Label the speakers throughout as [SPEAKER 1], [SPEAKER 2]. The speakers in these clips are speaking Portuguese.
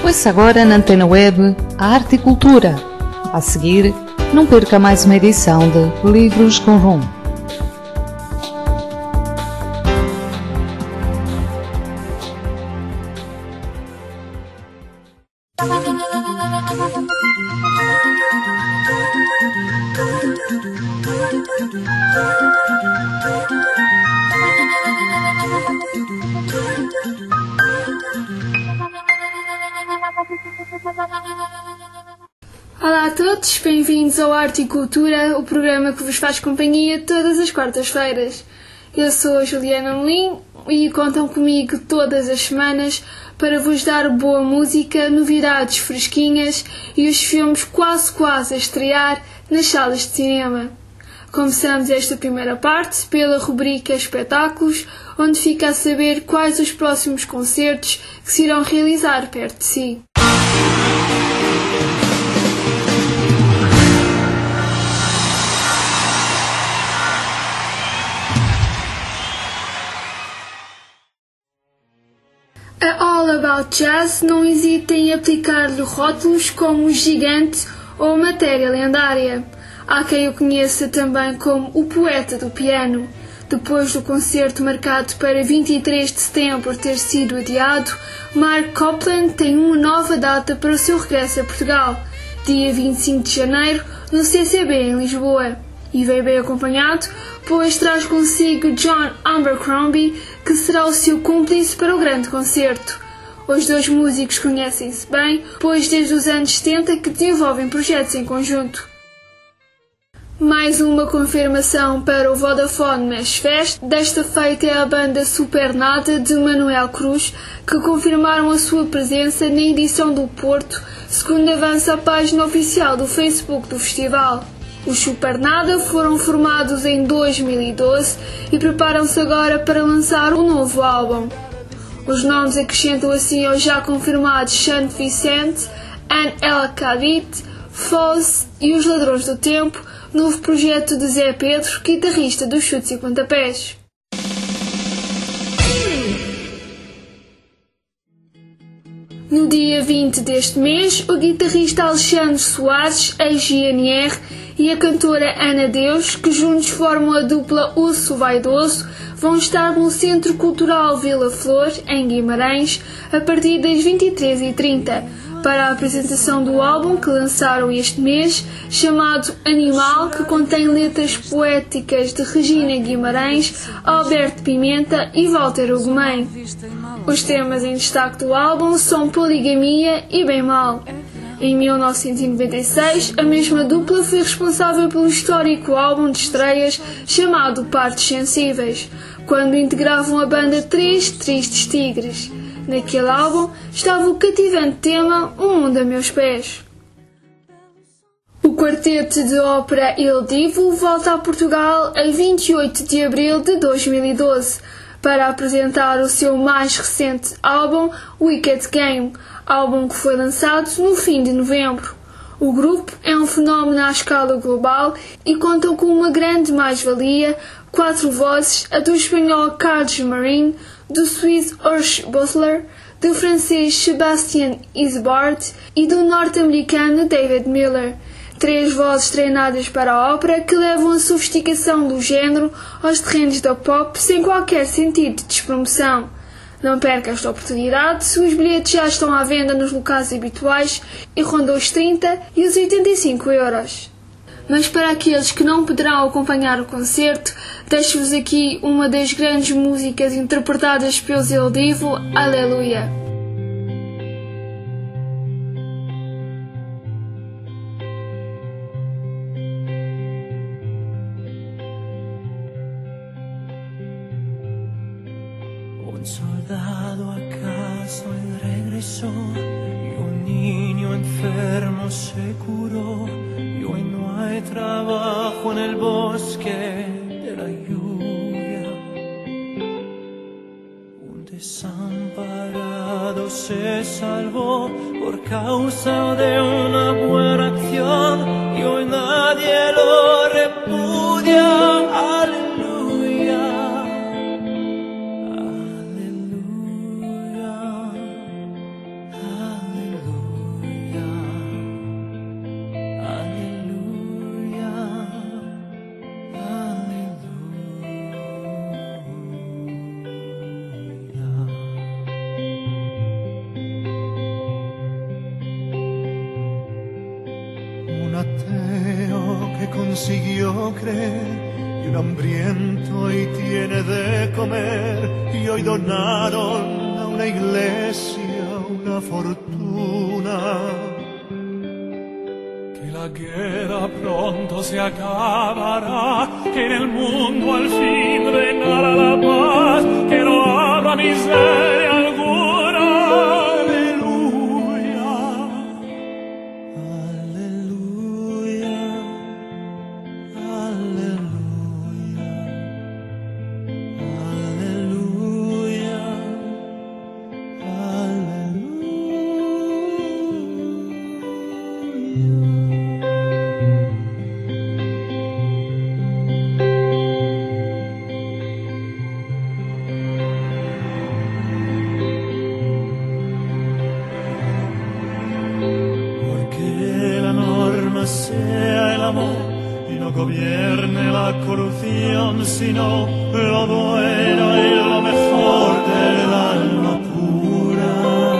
[SPEAKER 1] Ouça agora na Antena Web a Arte e Cultura. A seguir, não perca mais uma edição de Livros com Rum.
[SPEAKER 2] Olá a todos, bem-vindos ao Arte e Cultura, o programa que vos faz companhia todas as quartas-feiras. Eu sou a Juliana Melim e contam comigo todas as semanas para vos dar boa música, novidades fresquinhas e os filmes quase a estrear nas salas de cinema. Começamos esta primeira parte pela rubrica Espetáculos, onde fica a saber quais os próximos concertos que se irão realizar perto de si. A All About Jazz não hesita em aplicar-lhe rótulos como gigante ou matéria lendária. Há quem o conheça também como o poeta do piano. Depois do concerto marcado para 23 de setembro ter sido adiado, Mark Copland tem uma nova data para o seu regresso a Portugal, dia 25 de janeiro, no CCB em Lisboa. E veio bem acompanhado, pois traz consigo John Abercrombie, que será o seu cúmplice para o grande concerto. Os dois músicos conhecem-se bem, pois desde os anos 70 que desenvolvem projetos em conjunto. Mais uma confirmação para o Vodafone Mesh Fest, desta feita é a banda Supernada de Manuel Cruz, que confirmaram a sua presença na edição do Porto, segundo avança a página oficial do Facebook do festival. Os Supernada foram formados em 2012 e preparam-se agora para lançar um novo álbum. Os nomes acrescentam assim aos já confirmados Sant Vicente, An El Khalid, Foz e Os Ladrões do Tempo, novo projeto de Zé Pedro, guitarrista dos Chutes e Pontapés. No dia 20 deste mês, o guitarrista Alexandre Soares, ex-GNR, e a cantora Ana Deus, que juntos formam a dupla Osso Vaidoso, vão estar no Centro Cultural Vila Flor, em Guimarães, a partir das 23h30, para a apresentação do álbum que lançaram este mês, chamado Animal, que contém letras poéticas de Regina Guimarães, Alberto Pimenta e Walter Ugumem. Os temas em destaque do álbum são Poligamia e Bem Mal. Em 1996, a mesma dupla foi responsável pelo histórico álbum de estreias chamado Partes Sensíveis, quando integravam a banda Três Tristes Tigres. Naquele álbum estava o cativante tema O Mundo a Meus Pés. O quarteto de ópera Il Divo volta a Portugal a 28 de abril de 2012 para apresentar o seu mais recente álbum Wicked Game, álbum que foi lançado no fim de novembro. O grupo é um fenómeno à escala global e conta com uma grande mais-valia, 4 vozes, a do espanhol Carlos Marín, do suíço Urs Butler, do francês Sébastien Isbard e do norte-americano David Miller. 3 vozes treinadas para a ópera que levam a sofisticação do género aos terrenos da pop sem qualquer sentido de despromoção. Não perca esta oportunidade, os bilhetes já estão à venda nos locais habituais e rondam os 30 e os 85 euros. Mas para aqueles que não poderão acompanhar o concerto, deixo-vos aqui uma das grandes músicas interpretadas pelos Il Divo, Aleluia.
[SPEAKER 3] Un soldado a casa regresó y un niño enfermo se curó y hoy no hay trabajo en el bosque de la lluvia. Un desamparado se salvó por causa de una buena acción y hoy nadie lo repudia. Aleluya. Aleluya. consiguió creer, y un hambriento hoy tiene de comer, y hoy donaron a una iglesia una fortuna. Que la guerra pronto se acabará, que en el mundo al fin reinará la paz, que no habrá miseria alguna. Sea el amor y no gobierne la corrupción, sino lo bueno y lo mejor del alma pura.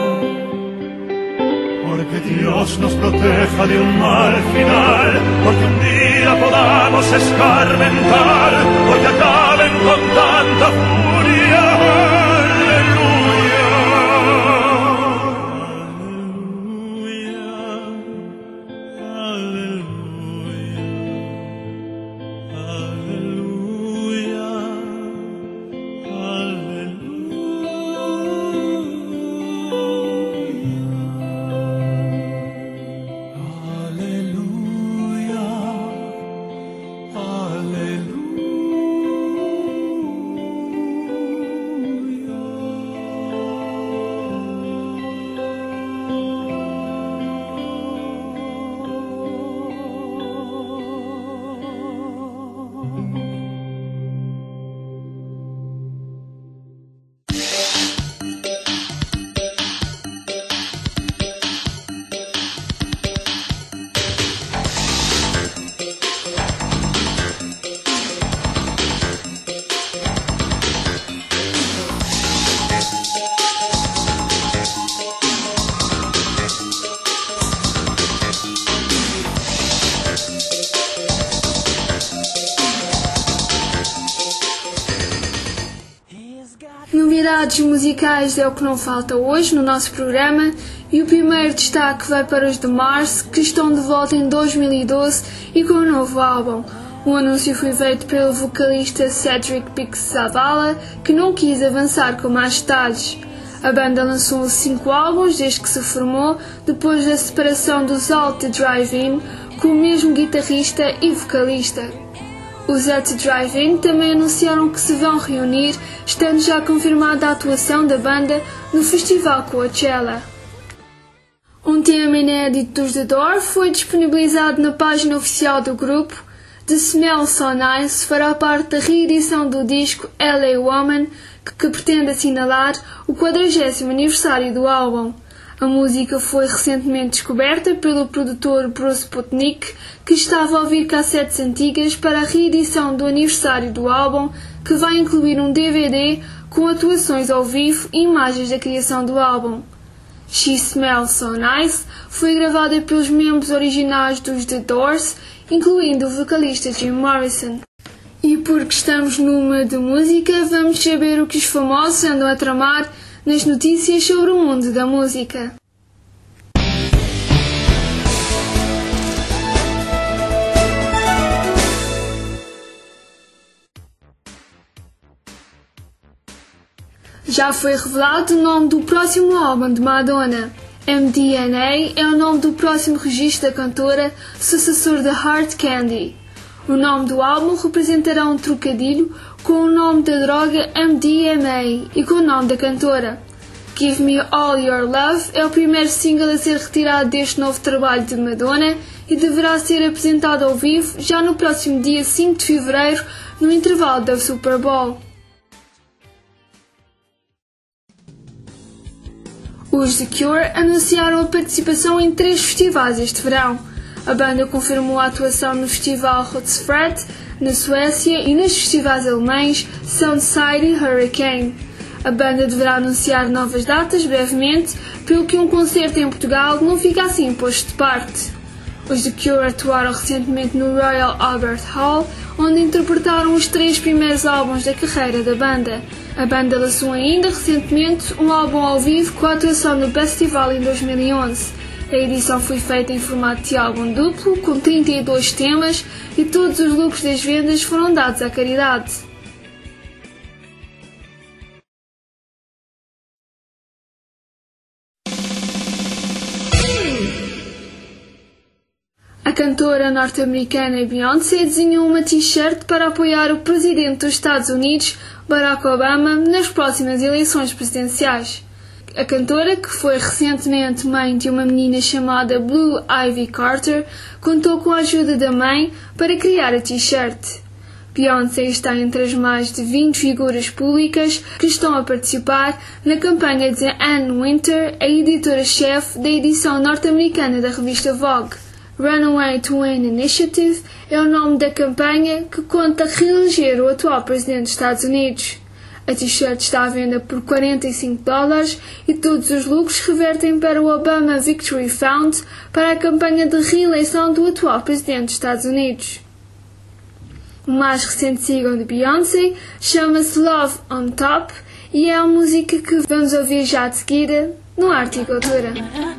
[SPEAKER 3] Porque Dios nos proteja de un mal final, porque un día podamos escarmentar, porque acaben con tanta furia.
[SPEAKER 2] Novidades musicais é o que não falta hoje no nosso programa, e o primeiro destaque vai para os The Mars, que estão de volta em 2012 e com um novo álbum. O anúncio foi feito pelo vocalista Cedric Pick-Zavala, que não quis avançar com mais detalhes. A banda lançou 5 álbuns desde que se formou, depois da separação dos At The Drive-In, com o mesmo guitarrista e vocalista. Os At The Drive-In também anunciaram que se vão reunir, estando já confirmada a atuação da banda no festival Coachella. Um tema inédito dos The Doors foi disponibilizado na página oficial do grupo. The Smell So Nice fará parte da reedição do disco LA Woman, que pretende assinalar o 40º aniversário do álbum. A música foi recentemente descoberta pelo produtor Bruce Putnick, que estava a ouvir cassetes antigas para a reedição do aniversário do álbum, que vai incluir um DVD com atuações ao vivo e imagens da criação do álbum. She Smells So Nice foi gravada pelos membros originais dos The Doors, incluindo o vocalista Jim Morrison. E porque estamos numa de música, vamos saber o que os famosos andam a tramar nas notícias sobre o mundo da música. Já foi revelado o nome do próximo álbum de Madonna. MDNA é o nome do próximo registro da cantora, sucessor de Hard Candy. O nome do álbum representará um trocadilho com o nome da droga MDMA e com o nome da cantora. Give Me All Your Love é o primeiro single a ser retirado deste novo trabalho de Madonna e deverá ser apresentado ao vivo já no próximo dia 5 de fevereiro, no intervalo da Super Bowl. Os The Cure anunciaram a participação em 3 festivais este verão. A banda confirmou a atuação no festival Hultsfred, na Suécia, e nos festivais alemães Soundside e Hurricane. A banda deverá anunciar novas datas brevemente, pelo que um concerto em Portugal não fica assim posto de parte. Os The Cure atuaram recentemente no Royal Albert Hall, onde interpretaram os 3 primeiros álbuns da carreira da banda. A banda lançou ainda recentemente um álbum ao vivo com a atuação no festival em 2011. A edição foi feita em formato de álbum duplo, com 32 temas, e todos os lucros das vendas foram dados à caridade. A cantora norte-americana Beyoncé desenhou uma t-shirt para apoiar o presidente dos Estados Unidos, Barack Obama, nas próximas eleições presidenciais. A cantora, que foi recentemente mãe de uma menina chamada Blue Ivy Carter, contou com a ajuda da mãe para criar a t-shirt. Beyoncé está entre as mais de 20 figuras públicas que estão a participar na campanha de Anne Wintour, a editora-chefe da edição norte-americana da revista Vogue. Runaway to Win Initiative é o nome da campanha que conta reeleger o atual presidente dos Estados Unidos. A t-shirt está à venda por $45 e todos os lucros revertem para o Obama Victory Fund, para a campanha de reeleição do atual presidente dos Estados Unidos. O mais recente single de Beyoncé chama-se Love on Top e é a música que vamos ouvir já de seguida no Arte e Cultura.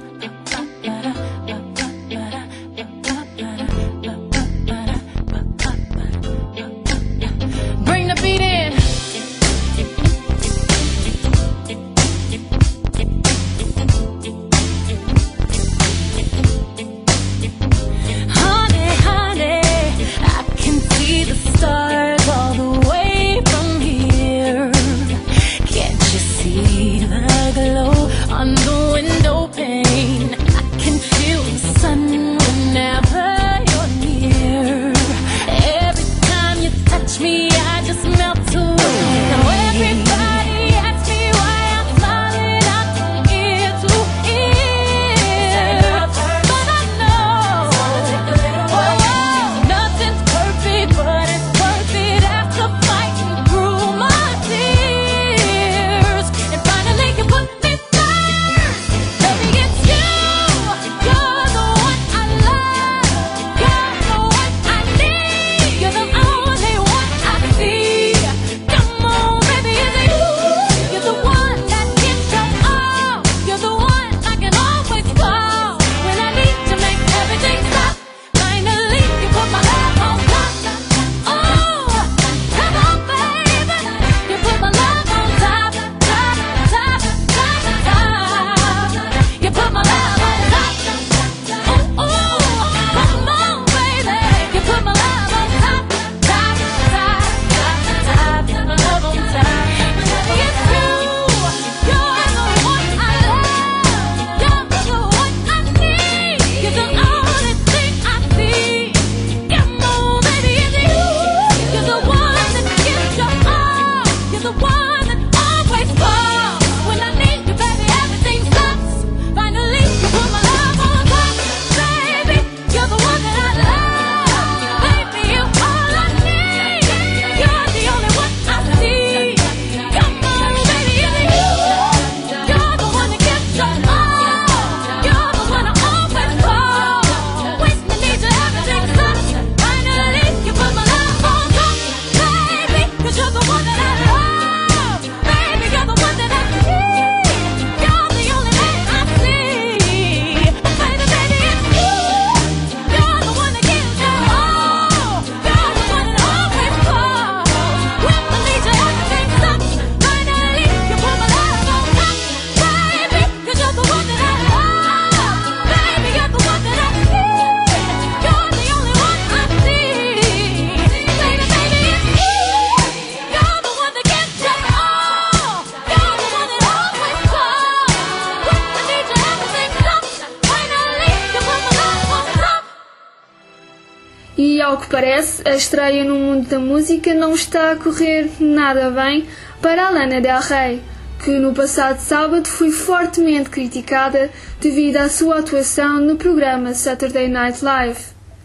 [SPEAKER 2] E, ao que parece, a estreia no mundo da música não está a correr nada bem para a Lana Del Rey, que no passado sábado foi fortemente criticada devido à sua atuação no programa Saturday Night Live.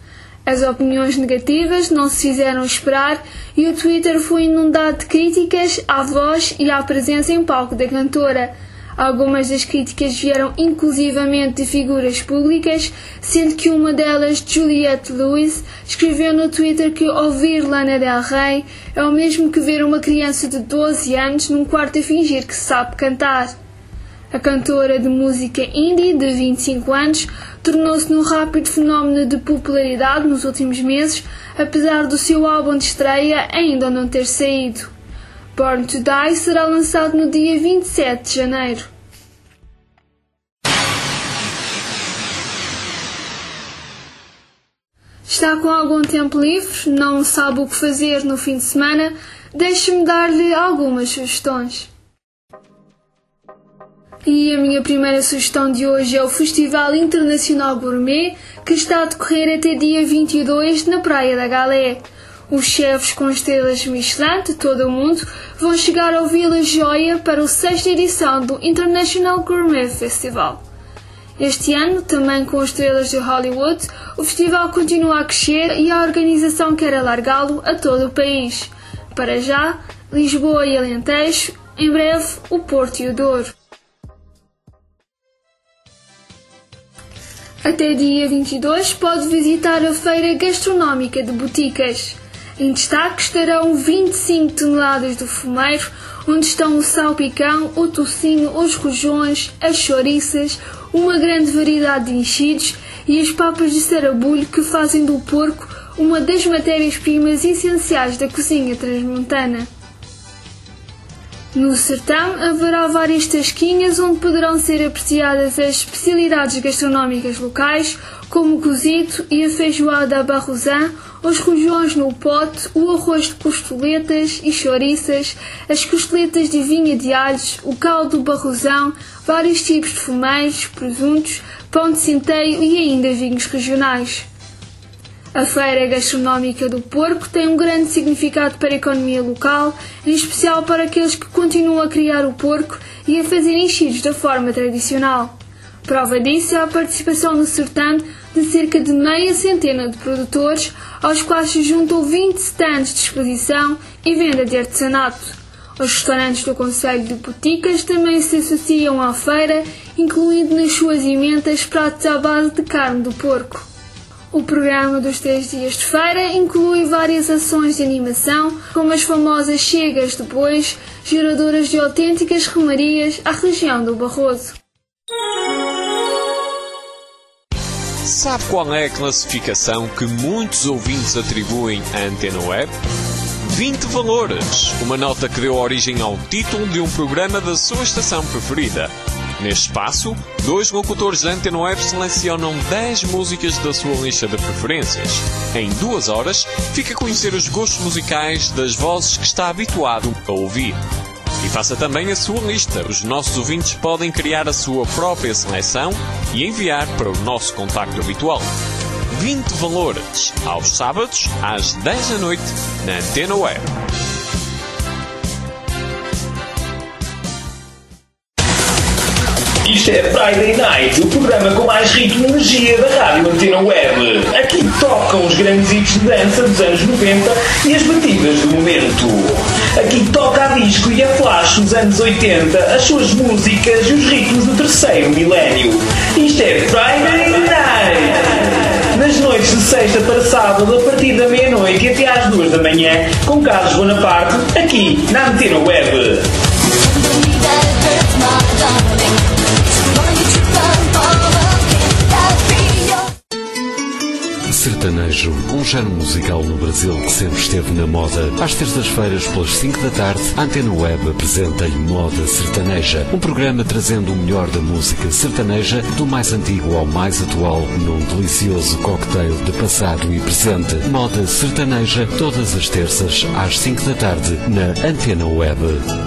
[SPEAKER 2] As opiniões negativas não se fizeram esperar e o Twitter foi inundado de críticas à voz e à presença em palco da cantora, Algumas das críticas vieram inclusivamente de figuras públicas, sendo que uma delas, Juliette Lewis, escreveu no Twitter que ouvir Lana Del Rey é o mesmo que ver uma criança de 12 anos num quarto a fingir que sabe cantar. A cantora de música indie, de 25 anos, tornou-se num rápido fenómeno de popularidade nos últimos meses, apesar do seu álbum de estreia ainda não ter saído. Born to Die será lançado no dia 27 de janeiro. Está com algum tempo livre? Não sabe o que fazer no fim de semana? Deixe-me dar-lhe algumas sugestões. E a minha primeira sugestão de hoje é o Festival Internacional Gourmet, que está a decorrer até dia 22 na Praia da Galé. Os chefes com estrelas Michelin de todo o mundo vão chegar ao Vila Joia para a 6ª edição do International Gourmet Festival. Este ano, também com estrelas de Hollywood, o festival continua a crescer e a organização quer alargá-lo a todo o país. Para já, Lisboa e Alentejo, em breve o Porto e o Douro. Até dia 22 pode visitar a Feira Gastronómica de Boticas. Em destaque estarão 25 toneladas de fumeiro, onde estão o salpicão, o tocinho, os rojões, as chouriças, uma grande variedade de enchidos e as papas de sarabulho que fazem do porco uma das matérias-primas essenciais da cozinha transmontana. No sertão haverá várias tasquinhas onde poderão ser apreciadas as especialidades gastronómicas locais, como o cozido e a feijoada à barrosã, os rojões no pote, o arroz de costoletas e chouriças, as costeletas de vinha de alhos, o caldo barrosão, vários tipos de fumeiros, presuntos, pão de centeio e ainda vinhos regionais. A Feira Gastronómica do Porco tem um grande significado para a economia local, em especial para aqueles que continuam a criar o porco e a fazer enchidos da forma tradicional. Prova disso é a participação no certame de cerca de meia centena de produtores, aos quais se juntam 20 stands de exposição e venda de artesanato. Os restaurantes do concelho de Boticas também se associam à feira, incluindo nas suas emendas pratos à base de carne do porco. O programa dos 3 dias de feira inclui várias ações de animação, como as famosas chegas de bois, geradoras de autênticas romarias à região do Barroso.
[SPEAKER 4] Sabe qual é a classificação que muitos ouvintes atribuem à Antena Web? 20 valores, uma nota que deu origem ao título de um programa da sua estação preferida. Neste espaço, 2 locutores da Antena Web selecionam 10 músicas da sua lista de preferências. Em 2 horas, fica a conhecer os gostos musicais das vozes que está habituado a ouvir. E faça também a sua lista. Os nossos ouvintes podem criar a sua própria seleção e enviar para o nosso contacto habitual. 20 valores, aos sábados, às 10 da noite, na Antena Web.
[SPEAKER 5] Isto é Friday Night, o programa com mais ritmo e energia da Rádio Antena Web. Aqui tocam os grandes hits de dança dos anos 90 e as batidas do momento. Aqui toca a disco e a flash dos anos 80, as suas músicas e os ritmos do terceiro milénio. Isto é Friday Night. Nas noites de sexta para sábado, a partir da meia-noite e até às 2 da manhã, com Carlos Bonaparte, aqui na Antena Web.
[SPEAKER 6] Sertanejo, um género musical no Brasil que sempre esteve na moda. Às terças-feiras, pelas 5 da tarde, a Antena Web apresenta-lhe Moda Sertaneja, um programa trazendo o melhor da música sertaneja, do mais antigo ao mais atual, num delicioso cocktail de passado e presente. Moda Sertaneja, todas as terças, às 5 da tarde, na Antena Web.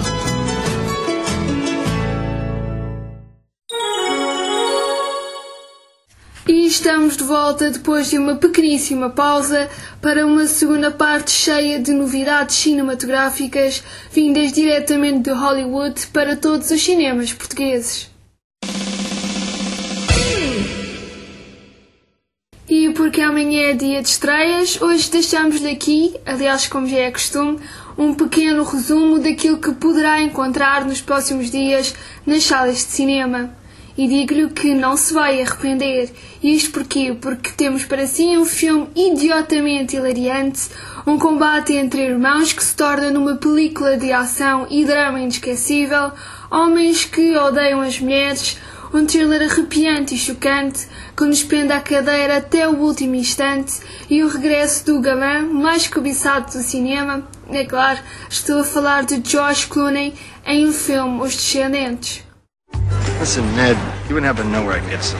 [SPEAKER 2] E estamos de volta depois de uma pequeníssima pausa para uma segunda parte cheia de novidades cinematográficas vindas diretamente de Hollywood para todos os cinemas portugueses. E porque amanhã é dia de estreias, hoje deixamos-lhe aqui, aliás como já é costume, um pequeno resumo daquilo que poderá encontrar nos próximos dias nas salas de cinema. E digo-lhe que não se vai arrepender. Isto porquê? Porque temos para si um filme idiotamente hilariante, um combate entre irmãos que se torna numa película de ação e drama inesquecível, homens que odeiam as mulheres, um thriller arrepiante e chocante que nos prende à cadeira até o último instante e o regresso do galã mais cobiçado do cinema. É claro, estou a falar de George Clooney em o filme Os Descendentes.
[SPEAKER 7] Listen, Ned, you wouldn't happen to know where I can get some,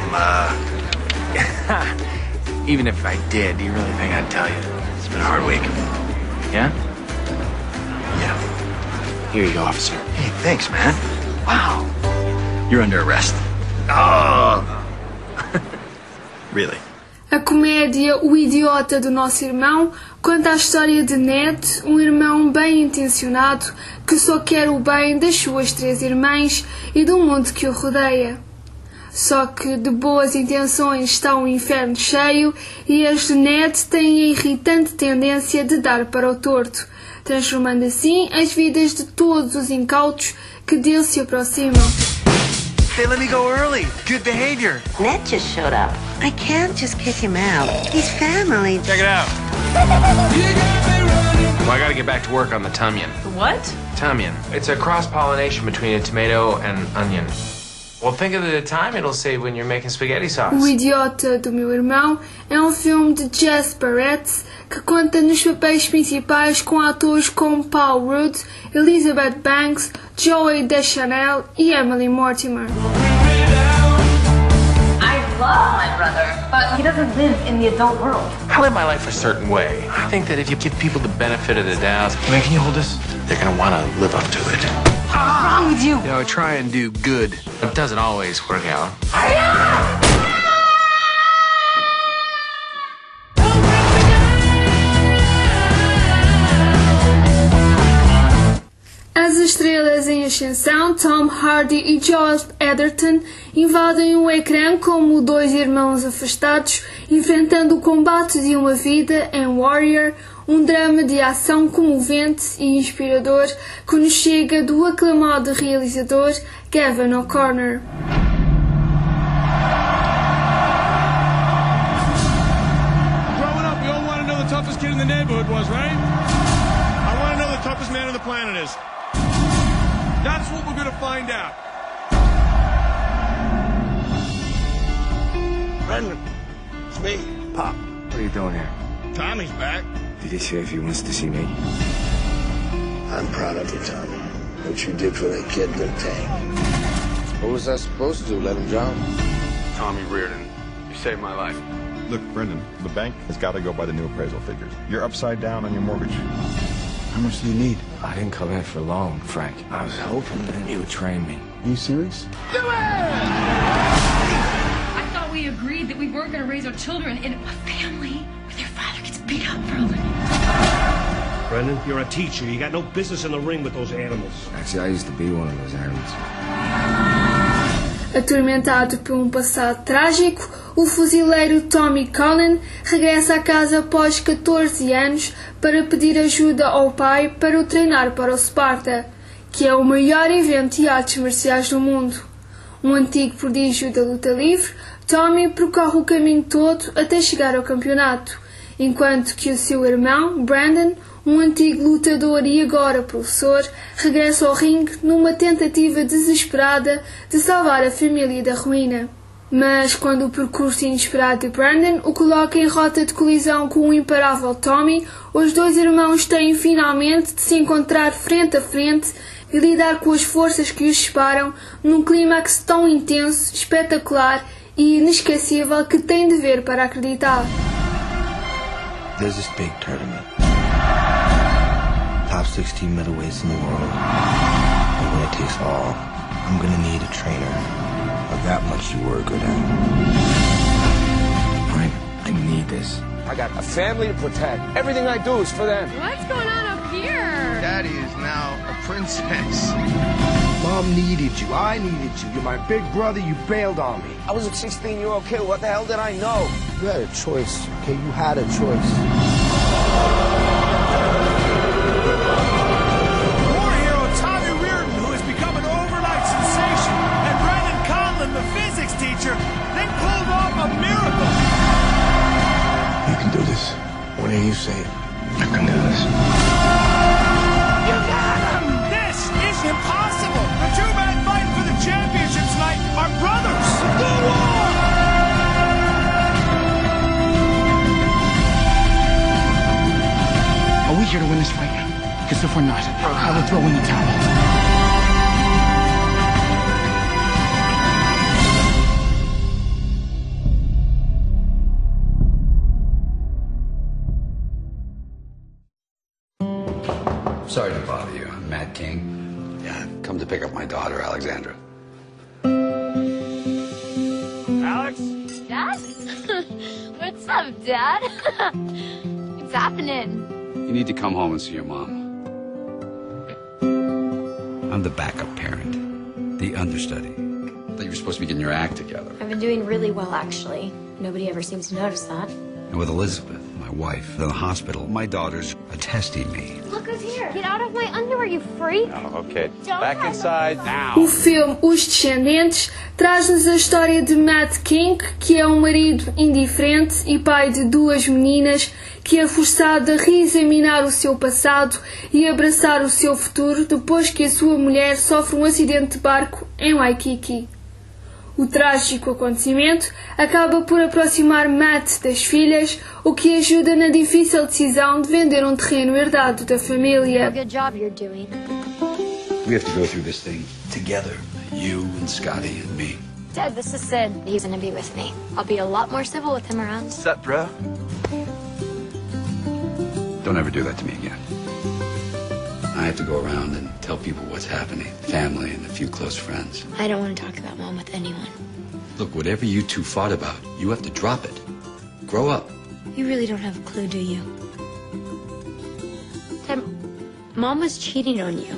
[SPEAKER 7] Even if I did, do you really think I'd tell you? It's been a hard week. Yeah? Yeah. Here you go, officer. Hey, thanks, man. Wow. You're under arrest. Oh! Really?
[SPEAKER 2] A comédia O Idiota do Nosso Irmão conta a história de Ned, um irmão bem intencionado que só quer o bem das suas 3 irmãs e do mundo que o rodeia. Só que de boas intenções está um inferno cheio e as de Ned têm a irritante tendência de dar para o torto, transformando assim as vidas de todos os incautos que dele se aproximam.
[SPEAKER 7] They let me go early. Good behavior.
[SPEAKER 8] Ned just showed up. I can't just kick him out. He's family.
[SPEAKER 7] Check it out. Well, I gotta get back to work on the Tumyan.
[SPEAKER 8] The what?
[SPEAKER 7] Tumyan. It's a cross-pollination between a tomato and onion. Well, think of the time it'll save when you're making spaghetti sauce.
[SPEAKER 2] O Idiota do Meu Irmão é um filme de Jess Barrett que conta nos papéis principais com atores como Paul Rudd, Elizabeth Banks, Joey Deschanel e Emily Mortimer.
[SPEAKER 8] I love my brother, but he doesn't live in the adult world.
[SPEAKER 7] I live my life a certain way. I think that if you give people the benefit of the doubt, man, can you hold this? They're gonna want to live up to it.
[SPEAKER 8] What's wrong with you?
[SPEAKER 7] You know, I try and do good. It doesn't always work out.
[SPEAKER 2] As estrelas em ascensão, Tom Hardy e Joel Edgerton invadem o ecrã como 2 irmãos afastados, enfrentando o combate de uma vida em Warrior, um drama de ação comovente e inspirador que nos chega do aclamado realizador Gavin O'Connor.
[SPEAKER 9] Growing up, we all want to know the toughest kid in the neighborhood was, right? I want to know the toughest man on the planet is. That's what we're going to find out.
[SPEAKER 10] Brendan, it's me, Pop.
[SPEAKER 7] What are you doing here?
[SPEAKER 9] Tommy's back.
[SPEAKER 7] Did he say if he wants to see me?
[SPEAKER 10] I'm proud of you, Tommy. What you did for that kid in the tank.
[SPEAKER 11] What was I supposed to do? Let him drown?
[SPEAKER 7] Tommy Reardon, you saved my life.
[SPEAKER 12] Look, Brendan, the bank has got to go by the new appraisal figures. You're upside down on your mortgage.
[SPEAKER 11] How much do you need?
[SPEAKER 7] I didn't come in for long, Frank. I was hoping that you would train me.
[SPEAKER 11] Are you serious?
[SPEAKER 8] I thought we agreed that we weren't going to raise our children in a family where their father gets beat up for a living.
[SPEAKER 9] Brendan, you're a teacher. You got no business in the ring with those animals.
[SPEAKER 7] Actually, I used to be one of those animals.
[SPEAKER 2] Atormentado por um passado trágico, o fuzileiro Tommy Cullen regressa a casa após 14 anos para pedir ajuda ao pai para o treinar para o Sparta, que é o maior evento de artes marciais do mundo. Um antigo prodígio da luta livre, Tommy percorre o caminho todo até chegar ao campeonato, enquanto que o seu irmão, Brandon, um antigo lutador e agora professor, regressa ao ringue numa tentativa desesperada de salvar a família da ruína. Mas quando o percurso inesperado de Brandon o coloca em rota de colisão com o imparável Tommy, os 2 irmãos têm finalmente de se encontrar frente a frente e lidar com as forças que os separam num clímax tão intenso, espetacular e inesquecível que têm de ver para acreditar.
[SPEAKER 11] There's this big tournament. Top 16 middleweights in the world. And when it takes all, I'm gonna need a trainer of that much you were good at.
[SPEAKER 7] Frank, I need this.
[SPEAKER 11] I got a family to protect. Everything I do is for them.
[SPEAKER 8] What's going on up here?
[SPEAKER 11] Daddy is now a princess. Mom needed you. I needed you. You're my big brother. You bailed on me.
[SPEAKER 13] I was a 16-year-old kid. What the hell did I know?
[SPEAKER 11] You had a choice, okay? You had a choice.
[SPEAKER 9] War hero Tommy Reardon, who has become an overnight sensation, and Brendan Conlon, the physics teacher, they pulled off a miracle.
[SPEAKER 10] You can do this. Whatever you say, I can do this.
[SPEAKER 9] You got him! This is impossible! The two men fighting for the championship tonight are brothers! Go on!
[SPEAKER 14] Are we here to win this fight? Because if we're not, I will throw in the towel.
[SPEAKER 15] Sorry to bother you. I'm Matt King. Yeah, I've come to pick up my daughter, Alexandra.
[SPEAKER 9] Alex?
[SPEAKER 16] Dad? What's up, Dad? What's happening?
[SPEAKER 15] You need to come home and see your mom. I'm the backup parent, the understudy. I thought you were supposed to be getting your act together.
[SPEAKER 16] I've been doing really well, actually. Nobody ever seems to notice that.
[SPEAKER 15] And with Elizabeth, my wife, in the hospital, my daughters are testing me.
[SPEAKER 16] Look who's here. Get out of my underwear, you freak.
[SPEAKER 15] Oh, okay. Back inside now.
[SPEAKER 2] O filme Os Descendentes traz-nos a história de Matt King, que é um marido indiferente e pai de duas meninas, que é forçado a reexaminar o seu passado e abraçar o seu futuro depois que a sua mulher sofre um acidente de barco em Waikiki. O trágico acontecimento acaba por aproximar Matt das filhas, o que ajuda na difícil decisão de vender um terreno herdado da família.
[SPEAKER 16] Good job you're doing.
[SPEAKER 15] We have to go through this thing together. You and Scotty and me.
[SPEAKER 16] Dad, this is Sid. He's gonna be with me. I'll be a lot more civil with him around.
[SPEAKER 7] What's up, bro?
[SPEAKER 15] Don't ever do that to me again. I have to go around and tell people what's happening. Family and a few close friends.
[SPEAKER 16] I don't want to talk about Mom with anyone.
[SPEAKER 15] Look, whatever you two fought about, you have to drop it. Grow up.
[SPEAKER 16] You really don't have a clue, do you? Dad, Mom was cheating on you.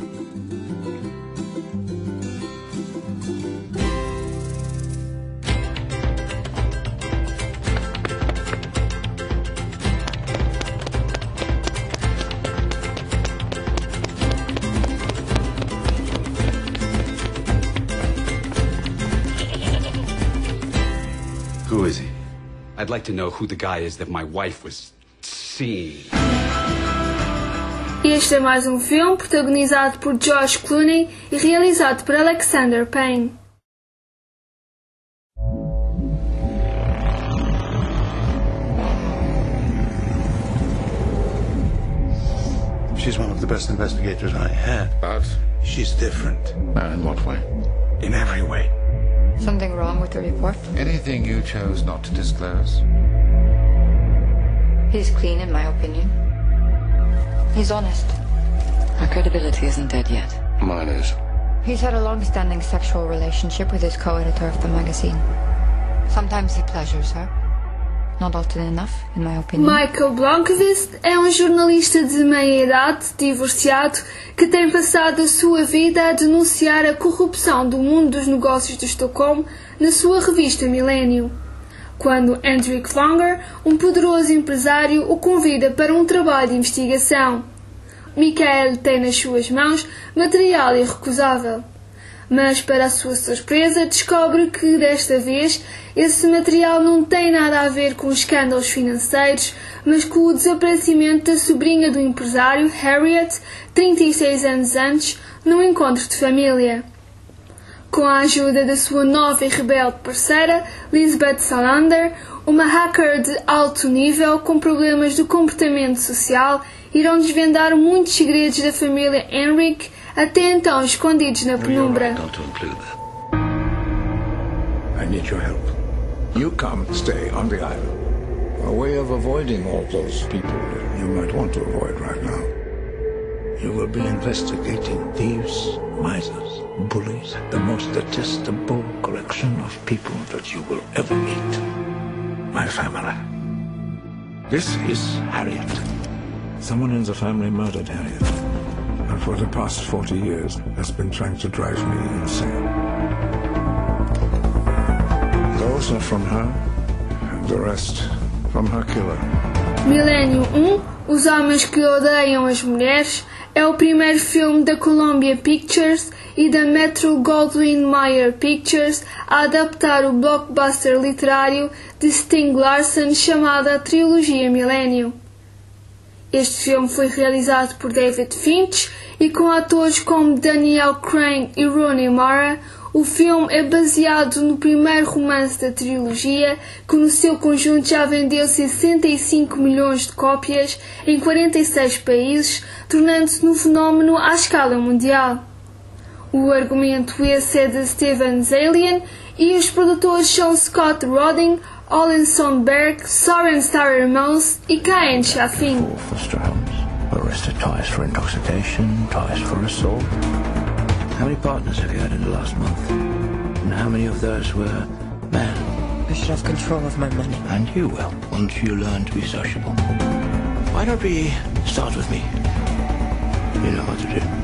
[SPEAKER 15] Who is he? I'd like to know who the guy is that my wife was seeing.
[SPEAKER 2] Este é mais um filme protagonizado por George Clooney e realizado por Alexander Payne.
[SPEAKER 10] She's one of the best investigators I had.
[SPEAKER 11] But
[SPEAKER 10] She's different.
[SPEAKER 11] in what way?
[SPEAKER 10] In every way.
[SPEAKER 17] Something wrong with the report?
[SPEAKER 11] Anything you chose not to disclose?
[SPEAKER 17] He's clean, in my opinion. He's honest.
[SPEAKER 18] Her credibility isn't dead yet.
[SPEAKER 11] Mine is.
[SPEAKER 17] He's had a long-standing sexual relationship with his co-editor of the magazine. Sometimes he pleasures her. Not often enough, in my opinion.
[SPEAKER 2] Michael Blomkvist é um jornalista de meia-idade, divorciado, que tem passado a sua vida a denunciar a corrupção do mundo dos negócios de Estocolmo na sua revista Millennium. Quando Hendrik Wanger, um poderoso empresário, o convida para um trabalho de investigação. Michael tem nas suas mãos material irrecusável. Mas, para a sua surpresa, descobre que, desta vez, esse material não tem nada a ver com escândalos financeiros, mas com o desaparecimento da sobrinha do empresário, Harriet, 36 anos antes, num encontro de família. Com a ajuda da sua nova e rebelde parceira, Lisbeth Salander, uma hacker de alto nível com problemas de comportamento social, irão desvendar muitos segredos da família Henrik, até então escondidos na penumbra.
[SPEAKER 10] I need your help. You come stay on the island. A way of avoiding all those people you might want to avoid right now. You will be investigating thieves, misers, bullies, the most detestable collection of people that you will ever meet. My family. This is Harriet. Someone in the family murdered Harriet. And for for the past 40 years has been trying to drive me insane. Those are from her, and the rest from her killer.
[SPEAKER 2] Millennium 1, Os Homens que Odeiam as Mulheres, é o primeiro filme da Columbia Pictures e da Metro-Goldwyn-Mayer Pictures a adaptar o blockbuster literário de Stieg Larsson chamada Trilogia Millennium. Este filme foi realizado por David Finch e com atores como Daniel Craig e Rooney Mara. O filme é baseado no primeiro romance da trilogia, que no seu conjunto já vendeu 65 milhões de cópias em 46 países, tornando-se um fenómeno à escala mundial. O argumento esse é de Steven Zaillian e os produtores são Scott Rudin, Olin Sonberg, Soren Starrer-Mouse e Cain Chaffin.
[SPEAKER 11] Arrested twice for intoxication, twice for assault. How many partners have you had in the last month? And how many of those were men?
[SPEAKER 18] I should have control of my money.
[SPEAKER 11] And you will, once you learn to be sociable. Why don't we start with me? You know what to do.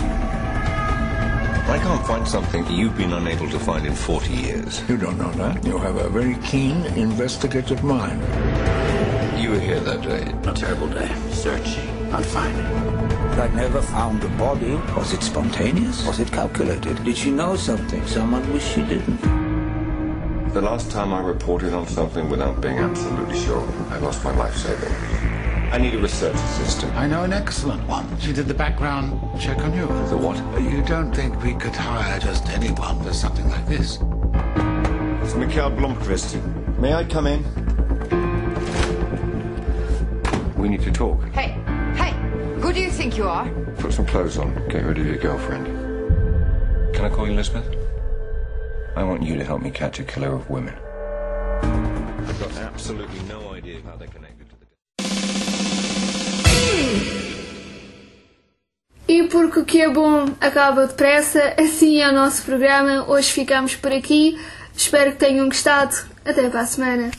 [SPEAKER 10] I can't find something you've been unable to find in 40 years. You don't know that. You have a very keen, investigative mind.
[SPEAKER 11] You were here that day. A terrible day. Searching, not finding.
[SPEAKER 10] I never found the body.
[SPEAKER 11] Was it spontaneous? Was it calculated? Did she know something someone wished she didn't?
[SPEAKER 10] The last time I reported on something without being absolutely sure, I lost my life saving. I need a research assistant.
[SPEAKER 14] I know an excellent one. She did the background check on you.
[SPEAKER 10] The what?
[SPEAKER 14] You don't think we could hire just anyone for something like this?
[SPEAKER 10] It's Mikhail Blomqvist. May I come in? We need to talk.
[SPEAKER 17] Hey, who do you think you are?
[SPEAKER 10] Put some clothes on. Get rid of your girlfriend. Can I call you Elizabeth? I want you to help me catch a killer of women. I've got absolutely no idea how they're connected to the...
[SPEAKER 2] E porque o que é bom acaba depressa, assim é o nosso programa. Hoje ficamos por aqui. Espero que tenham gostado. Até para a semana.